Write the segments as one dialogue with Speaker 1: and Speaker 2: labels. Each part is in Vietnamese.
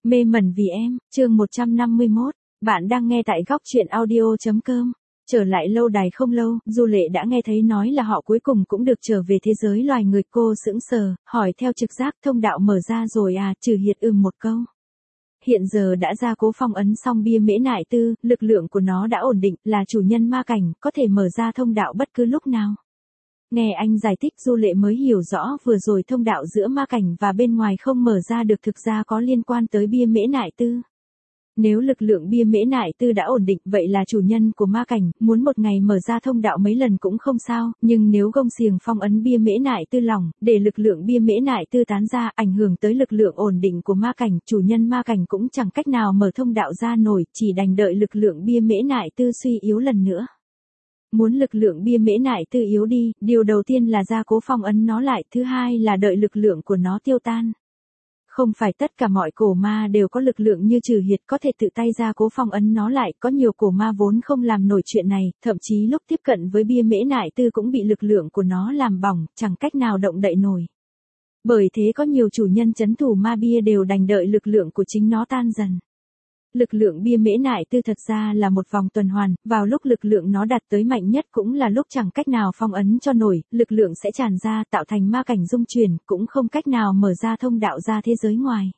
Speaker 1: Mê mẩn vì em, chương 151, bạn đang nghe tại góc truyện audio.com. Trở lại lâu đài không lâu, Du Lệ đã nghe thấy nói là họ cuối cùng cũng được trở về thế giới loài người. Cô sững sờ, hỏi theo trực giác thông đạo mở ra rồi à, Trừ Hiệt một câu. Hiện giờ đã ra cố phong ấn xong bia mễ nại tư, lực lượng của nó đã ổn định, là chủ nhân ma cảnh, có thể mở ra thông đạo bất cứ lúc nào. Nghe anh giải thích Du Lệ mới hiểu rõ vừa rồi thông đạo giữa ma cảnh và bên ngoài không mở ra được thực ra có liên quan tới bia mễ nại tư. Nếu lực lượng bia mễ nại tư đã ổn định vậy là chủ nhân của ma cảnh, muốn một ngày mở ra thông đạo mấy lần cũng không sao, nhưng nếu gông xiềng phong ấn bia mễ nại tư lỏng, để lực lượng bia mễ nại tư tán ra, ảnh hưởng tới lực lượng ổn định của ma cảnh, chủ nhân ma cảnh cũng chẳng cách nào mở thông đạo ra nổi, chỉ đành đợi lực lượng bia mễ nại tư suy yếu lần nữa. Muốn lực lượng bia mễ nại tư yếu đi, điều đầu tiên là gia cố phong ấn nó lại, thứ hai là đợi lực lượng của nó tiêu tan. Không phải tất cả mọi cổ ma đều có lực lượng như Trừ Hiệt có thể tự tay gia cố phong ấn nó lại, có nhiều cổ ma vốn không làm nổi chuyện này, thậm chí lúc tiếp cận với bia mễ nại tư cũng bị lực lượng của nó làm bỏng, chẳng cách nào động đậy nổi. Bởi thế có nhiều chủ nhân trấn thủ ma bia đều đành đợi lực lượng của chính nó tan dần. Lực lượng bia mễ nại tư thật ra là một vòng tuần hoàn, vào lúc lực lượng nó đạt tới mạnh nhất cũng là lúc chẳng cách nào phong ấn cho nổi, lực lượng sẽ tràn ra tạo thành ma cảnh dung chuyển, cũng không cách nào mở ra thông đạo ra thế giới ngoài.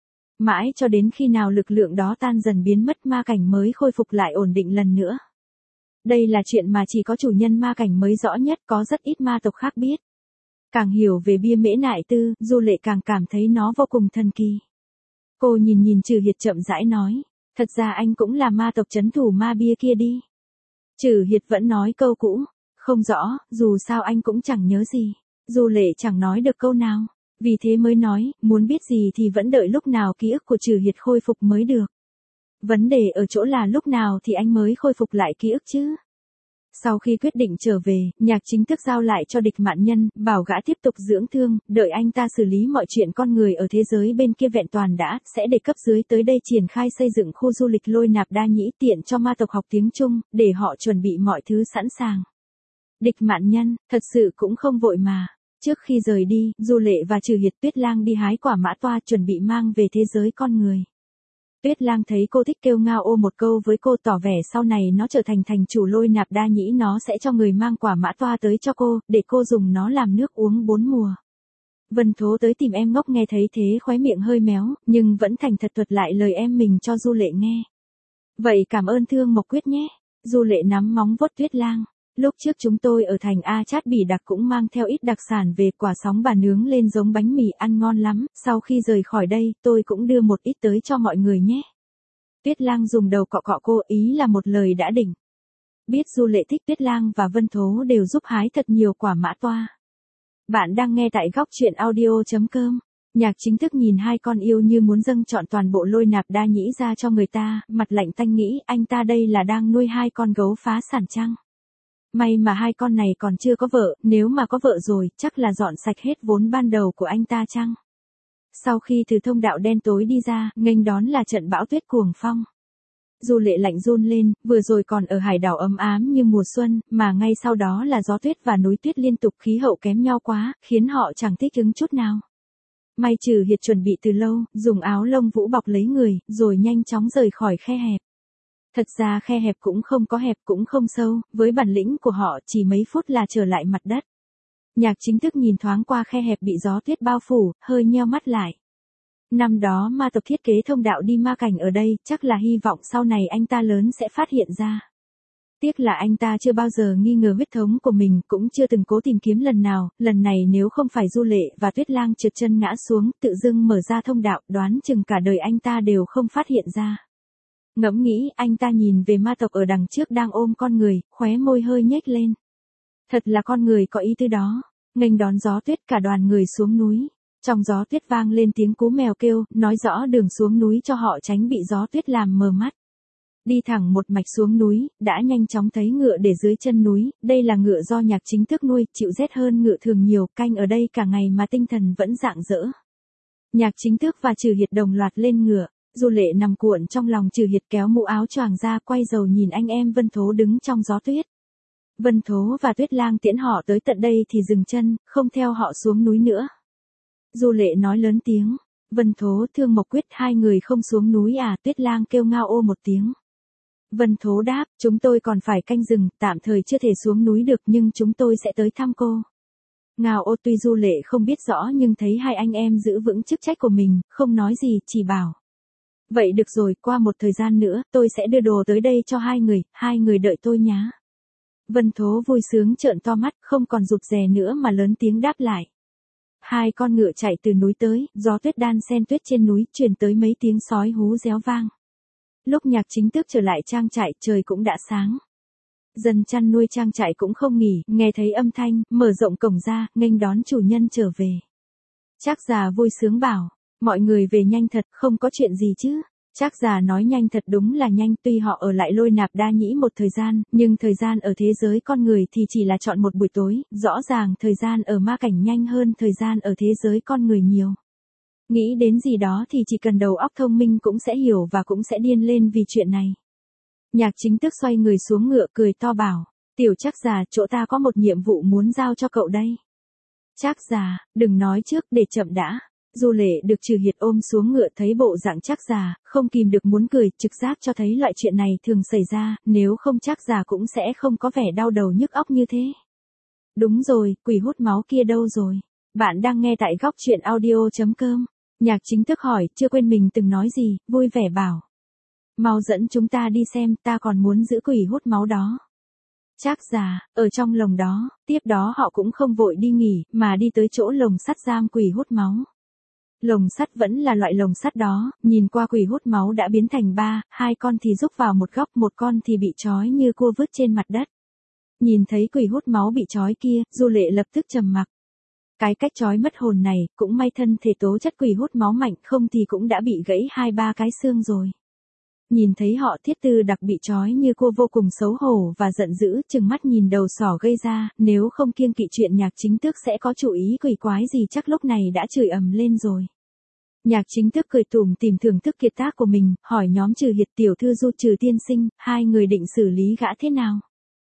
Speaker 1: Mãi cho đến khi nào lực lượng đó tan dần biến mất ma cảnh mới khôi phục lại ổn định lần nữa. Đây là chuyện mà chỉ có chủ nhân ma cảnh mới rõ nhất, có rất ít ma tộc khác biết. Càng hiểu về bia mễ nại tư, Du Lệ càng cảm thấy nó vô cùng thần kỳ. Cô nhìn Trừ Hiệt chậm rãi nói. Thật ra anh cũng là ma tộc trấn thủ ma bia kia đi. Trừ Hiệt vẫn nói câu cũ. Không rõ, dù sao anh cũng chẳng nhớ gì. Du Lệ chẳng nói được câu nào. Vì thế mới nói, muốn biết gì thì vẫn đợi lúc nào ký ức của Trừ Hiệt khôi phục mới được. Vấn đề ở chỗ là lúc nào thì anh mới khôi phục lại ký ức chứ. Sau khi quyết định trở về, Nhạc chính thức giao lại cho Địch Mạn Nhân, bảo gã tiếp tục dưỡng thương, đợi anh ta xử lý mọi chuyện con người ở thế giới bên kia vẹn toàn đã, sẽ để cấp dưới tới đây triển khai xây dựng khu du lịch Lôi Nạp Đa Nhĩ tiện cho ma tộc học tiếng Trung, để họ chuẩn bị mọi thứ sẵn sàng. Địch Mạn Nhân, thật sự cũng không vội mà. Trước khi rời đi, Du Lệ và Trừ Hiệt Tuyết Lang đi hái quả mã toa chuẩn bị mang về thế giới con người. Tuyết Lang thấy cô thích kêu ngao ô một câu với cô, tỏ vẻ sau này nó trở thành thành chủ Lôi Nạp Đa Nhĩ nó sẽ cho người mang quả mã toa tới cho cô, để cô dùng nó làm nước uống 4 mùa. Vân Thố tới tìm em ngốc nghe thấy thế khóe miệng hơi méo, nhưng vẫn thành thật thuật lại lời em mình cho Du Lệ nghe. Vậy cảm ơn Thương Mộc Quyết nhé. Du Lệ nắm móng vuốt Tuyết Lang. Lúc trước chúng tôi ở thành A Chát Bỉ Đặc cũng mang theo ít đặc sản về, quả sóng bà nướng lên giống bánh mì ăn ngon lắm, sau khi rời khỏi đây tôi cũng đưa một ít tới cho mọi người nhé. Tuyết Lang dùng đầu cọ cọ cô, ý là một lời đã đỉnh. Biết Du Lệ thích, Tuyết Lang và Vân Thố đều giúp hái thật nhiều quả mã toa. Bạn đang nghe tại góc truyện audio.com. Nhạc chính thức nhìn hai con yêu như muốn dâng trọn toàn bộ Lôi Nạp Đa Nhĩ ra cho người ta, mặt lạnh tanh nghĩ anh ta đây là đang nuôi hai con gấu phá sản chăng? May mà hai con này còn chưa có vợ, nếu mà có vợ rồi, chắc là dọn sạch hết vốn ban đầu của anh ta chăng? Sau khi từ thông đạo đen tối đi ra, nghênh đón là trận bão tuyết cuồng phong. Du Lệ lạnh run lên, vừa rồi còn ở hải đảo ấm ám như mùa xuân, mà ngay sau đó là gió tuyết và núi tuyết liên tục, khí hậu kém nhau quá, khiến họ chẳng thích ứng chút nào. May Trừ Hiệt chuẩn bị từ lâu, dùng áo lông vũ bọc lấy người, rồi nhanh chóng rời khỏi khe hẹp. Thật ra khe hẹp cũng không có hẹp cũng không sâu, với bản lĩnh của họ chỉ mấy phút là trở lại mặt đất. Nhạc chính thức nhìn thoáng qua khe hẹp bị gió tuyết bao phủ, hơi nheo mắt lại. Năm đó ma tộc thiết kế thông đạo đi ma cảnh ở đây, chắc là hy vọng sau này anh ta lớn sẽ phát hiện ra. Tiếc là anh ta chưa bao giờ nghi ngờ huyết thống của mình, cũng chưa từng cố tìm kiếm lần nào, lần này nếu không phải Du Lệ và Tuyết Lang trượt chân ngã xuống, tự dưng mở ra thông đạo, đoán chừng cả đời anh ta đều không phát hiện ra. Ngẫm nghĩ, anh ta nhìn về ma tộc ở đằng trước đang ôm con người, khóe môi hơi nhếch lên. Thật là con người có ý tứ đó. Nghênh đón gió tuyết, cả đoàn người xuống núi. Trong gió tuyết vang lên tiếng cú mèo kêu, nói rõ đường xuống núi cho họ tránh bị gió tuyết làm mờ mắt. Đi thẳng một mạch xuống núi, đã nhanh chóng thấy ngựa để dưới chân núi, đây là ngựa do Nhạc chính thức nuôi, chịu rét hơn ngựa thường nhiều, canh ở đây cả ngày mà tinh thần vẫn rạng rỡ. Nhạc chính thức và Trừ Hiệt đồng loạt lên ngựa. Du Lệ nằm cuộn trong lòng Trừ Hiệt, kéo mũ áo choàng ra, quay đầu nhìn anh em Vân Thố đứng trong gió tuyết. Vân Thố và Tuyết Lang tiễn họ tới tận đây thì dừng chân, không theo họ xuống núi nữa. Du Lệ nói lớn tiếng, Vân Thố, Thương Mộc Quyết, hai người không xuống núi à? Tuyết Lang kêu ngao ô một tiếng. Vân Thố đáp, chúng tôi còn phải canh rừng, tạm thời chưa thể xuống núi được nhưng chúng tôi sẽ tới thăm cô. Ngao ô tuy Du Lệ không biết rõ nhưng thấy hai anh em giữ vững chức trách của mình, không nói gì, chỉ bảo. Vậy được rồi, qua một thời gian nữa, tôi sẽ đưa đồ tới đây cho hai người đợi tôi nhá. Vân Thố vui sướng trợn to mắt, không còn rụt rè nữa mà lớn tiếng đáp lại. Hai con ngựa chạy từ núi tới, gió tuyết đan xen tuyết trên núi, truyền tới mấy tiếng sói hú réo vang. Lúc Nhạc Chính Tước trở lại trang trại, trời cũng đã sáng. Dân chăn nuôi trang trại cũng không nghỉ, nghe thấy âm thanh, mở rộng cổng ra, nghênh đón chủ nhân trở về. Trác Già vui sướng bảo, mọi người về nhanh thật, không có chuyện gì chứ. Trác Già nói nhanh thật đúng là nhanh, tuy họ ở lại Lôi Nạp Đa Nhĩ một thời gian, nhưng thời gian ở thế giới con người thì chỉ là chọn một buổi tối, rõ ràng thời gian ở ma cảnh nhanh hơn thời gian ở thế giới con người nhiều. Nghĩ đến gì đó thì chỉ cần đầu óc thông minh cũng sẽ hiểu và cũng sẽ điên lên vì chuyện này. Nhạc Chính Tước xoay người xuống ngựa cười to bảo, tiểu Trác Già, chỗ ta có một nhiệm vụ muốn giao cho cậu đây. Trác Già, đừng nói trước, để chậm đã. Du Lệ được Trừ Hiệt ôm xuống ngựa thấy bộ dạng Trác Già, không kìm được muốn cười, trực giác cho thấy loại chuyện này thường xảy ra, nếu không Trác Già cũng sẽ không có vẻ đau đầu nhức óc như thế. Đúng rồi, quỷ hút máu kia đâu rồi? Bạn đang nghe tại góc truyện audio.com. Nhạc Chính Tước hỏi, chưa quên mình từng nói gì, vui vẻ bảo. Mau dẫn chúng ta đi xem, ta còn muốn giữ quỷ hút máu đó. Trác Già, ở trong lồng đó, tiếp đó họ cũng không vội đi nghỉ, mà đi tới chỗ lồng sắt giam quỷ hút máu. Lồng sắt vẫn là loại lồng sắt đó, nhìn qua quỷ hút máu đã biến thành hai con thì rúc vào một góc, một con thì bị trói như cua vứt trên mặt đất. Nhìn thấy quỷ hút máu bị trói kia, Du Lệ lập tức trầm mặc. Cái cách trói mất hồn này, cũng may thân thể tố chất quỷ hút máu mạnh, không thì cũng đã bị gãy 2-3 cái xương rồi. Nhìn thấy họ Thiết Tư Đặc bị trói như cô vô cùng xấu hổ và giận dữ, chừng mắt nhìn đầu sỏ gây ra, nếu không kiêng kỵ chuyện Nhạc Chính Tước sẽ có chủ ý quỷ quái gì chắc lúc này đã chửi ầm lên rồi. Nhạc Chính Tước cười tủm tỉm thưởng thức kiệt tác của mình, hỏi nhóm Trừ Hiệt, tiểu thư Du, Trừ tiên sinh, hai người định xử lý gã thế nào?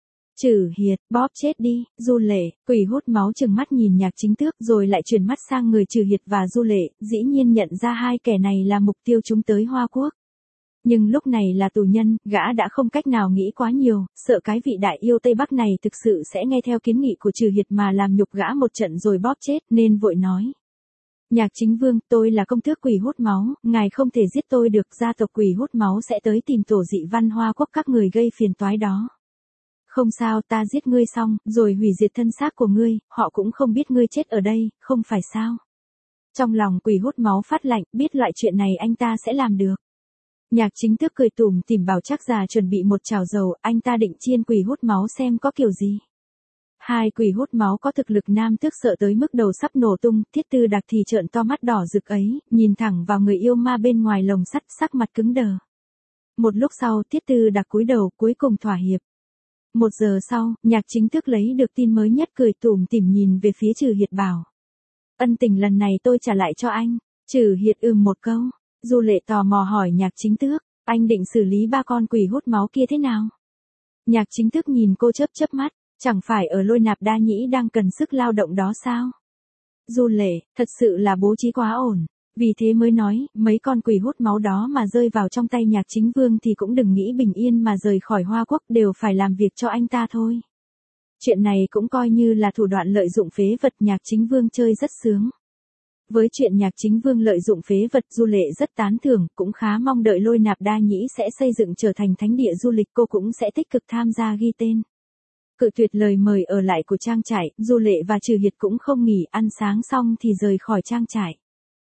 Speaker 1: Trừ Hiệt, bóp chết đi. Du Lệ, quỷ hút máu chừng mắt nhìn Nhạc Chính Tước rồi lại chuyển mắt sang người Trừ Hiệt và Du Lệ, dĩ nhiên nhận ra hai kẻ này là mục tiêu chúng tới Hoa Quốc. Nhưng lúc này là tù nhân, gã đã không cách nào nghĩ quá nhiều, sợ cái vị đại yêu Tây Bắc này thực sự sẽ nghe theo kiến nghị của Trừ Hiệt mà làm nhục gã một trận rồi bóp chết, nên vội nói. Nhạc Chính Vương, tôi là công tước quỷ hút máu, ngài không thể giết tôi được, gia tộc quỷ hút máu sẽ tới tìm tổ dị văn Hoa Quốc các người gây phiền toái đó. Không sao, ta giết ngươi xong, rồi hủy diệt thân xác của ngươi, họ cũng không biết ngươi chết ở đây, không phải sao? Trong lòng quỷ hút máu phát lạnh, biết loại chuyện này anh ta sẽ làm được. Nhạc Chính Tước cười tủm tỉm bảo Trác Già chuẩn bị một chảo dầu, anh ta định chiên quỷ hút máu xem có kiểu gì. Hai quỷ hút máu có thực lực nam tước sợ tới mức đầu sắp nổ tung, Thiết Tư Đặc thì trợn to mắt đỏ rực ấy, nhìn thẳng vào người yêu ma bên ngoài lồng sắt, sắc mặt cứng đờ. Một lúc sau, Thiết Tư Đặc cúi đầu, cuối cùng thỏa hiệp. 1 giờ sau, Nhạc Chính Tước lấy được tin mới nhất cười tủm tỉm nhìn về phía Trừ Hiệt bảo. Ân tình lần này tôi trả lại cho anh. Trừ Hiệt một câu. Du Lệ tò mò hỏi Nhạc Chính Tước, anh định xử lý 3 con quỷ hút máu kia thế nào? Nhạc Chính Tước nhìn cô chớp mắt, chẳng phải ở Lôi Nạp Đa Nhĩ đang cần sức lao động đó sao? Du Lệ, thật sự là bố trí quá ổn. Vì thế mới nói, mấy con quỷ hút máu đó mà rơi vào trong tay Nhạc Chính Vương thì cũng đừng nghĩ bình yên mà rời khỏi Hoa Quốc, đều phải làm việc cho anh ta thôi. Chuyện này cũng coi như là thủ đoạn lợi dụng phế vật, Nhạc Chính Vương chơi rất sướng. Với chuyện Nhạc Chính Vương lợi dụng phế vật, Du Lệ rất tán thưởng, cũng khá mong đợi Lôi Nạp Đa Nhĩ sẽ xây dựng trở thành thánh địa du lịch, cô cũng sẽ tích cực tham gia ghi tên. Cự tuyệt lời mời ở lại của trang trại, Du Lệ và Trừ Hiệt cũng không nghỉ, ăn sáng xong thì rời khỏi trang trại.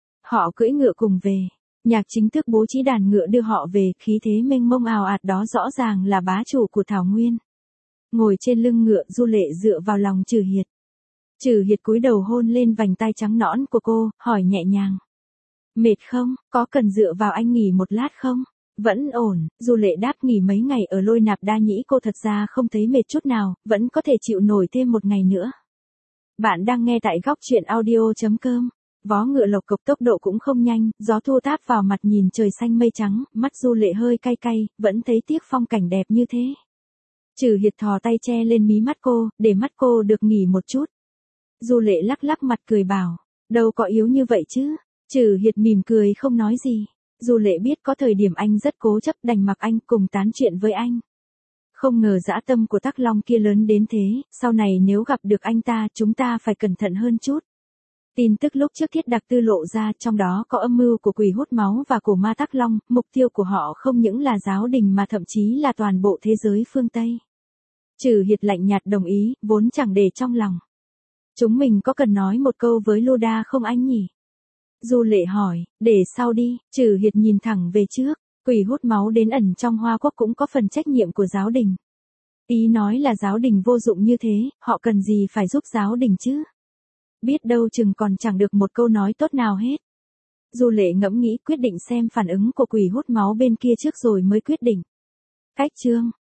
Speaker 1: Họ cưỡi ngựa cùng về. Nhạc Chính Tước bố trí đàn ngựa đưa họ về, khí thế mênh mông ào ạt đó rõ ràng là bá chủ của Thảo Nguyên. Ngồi trên lưng ngựa, Du Lệ dựa vào lòng Trừ Hiệt. Trừ Hiệt cúi đầu hôn lên vành tai trắng nõn của cô, hỏi nhẹ nhàng. Mệt không, có cần dựa vào anh nghỉ một lát không? Vẫn ổn, Du Lệ đáp, nghỉ mấy ngày ở Lôi Nạp Đa Nhĩ cô thật ra không thấy mệt chút nào, vẫn có thể chịu nổi thêm một ngày nữa. Bạn đang nghe tại góc truyện audio.com. Vó ngựa lộc cộc, tốc độ cũng không nhanh, gió thua táp vào mặt, nhìn trời xanh mây trắng, mắt Du Lệ hơi cay cay, vẫn thấy tiếc phong cảnh đẹp như thế. Trừ Hiệt thò tay che lên mí mắt cô, để mắt cô được nghỉ một chút. Du Lệ lắc lắc mặt cười bảo, đâu có yếu như vậy chứ, Trừ Hiệt mỉm cười không nói gì. Du Lệ biết có thời điểm anh rất cố chấp, đành mặc anh cùng tán chuyện với anh. Không ngờ dã tâm của Tắc Long kia lớn đến thế, sau này nếu gặp được anh ta chúng ta phải cẩn thận hơn chút. Tin tức lúc trước Thiết Đặc Tư lộ ra, trong đó có âm mưu của quỷ hút máu và của ma Tắc Long, mục tiêu của họ không những là giáo đình mà thậm chí là toàn bộ thế giới phương Tây. Trừ Hiệt lạnh nhạt đồng ý, vốn chẳng để trong lòng. Chúng mình có cần nói một câu với Loda không anh nhỉ? Du Lệ hỏi, để sau đi. Trừ Hiệt nhìn thẳng về trước. Quỷ hút máu đến ẩn trong Hoa Quốc cũng có phần trách nhiệm của giáo đình. Ý nói là giáo đình vô dụng như thế, họ cần gì phải giúp giáo đình chứ? Biết đâu chừng còn chẳng được một câu nói tốt nào hết. Du Lệ ngẫm nghĩ, quyết định xem phản ứng của quỷ hút máu bên kia trước rồi mới quyết định. Cách chương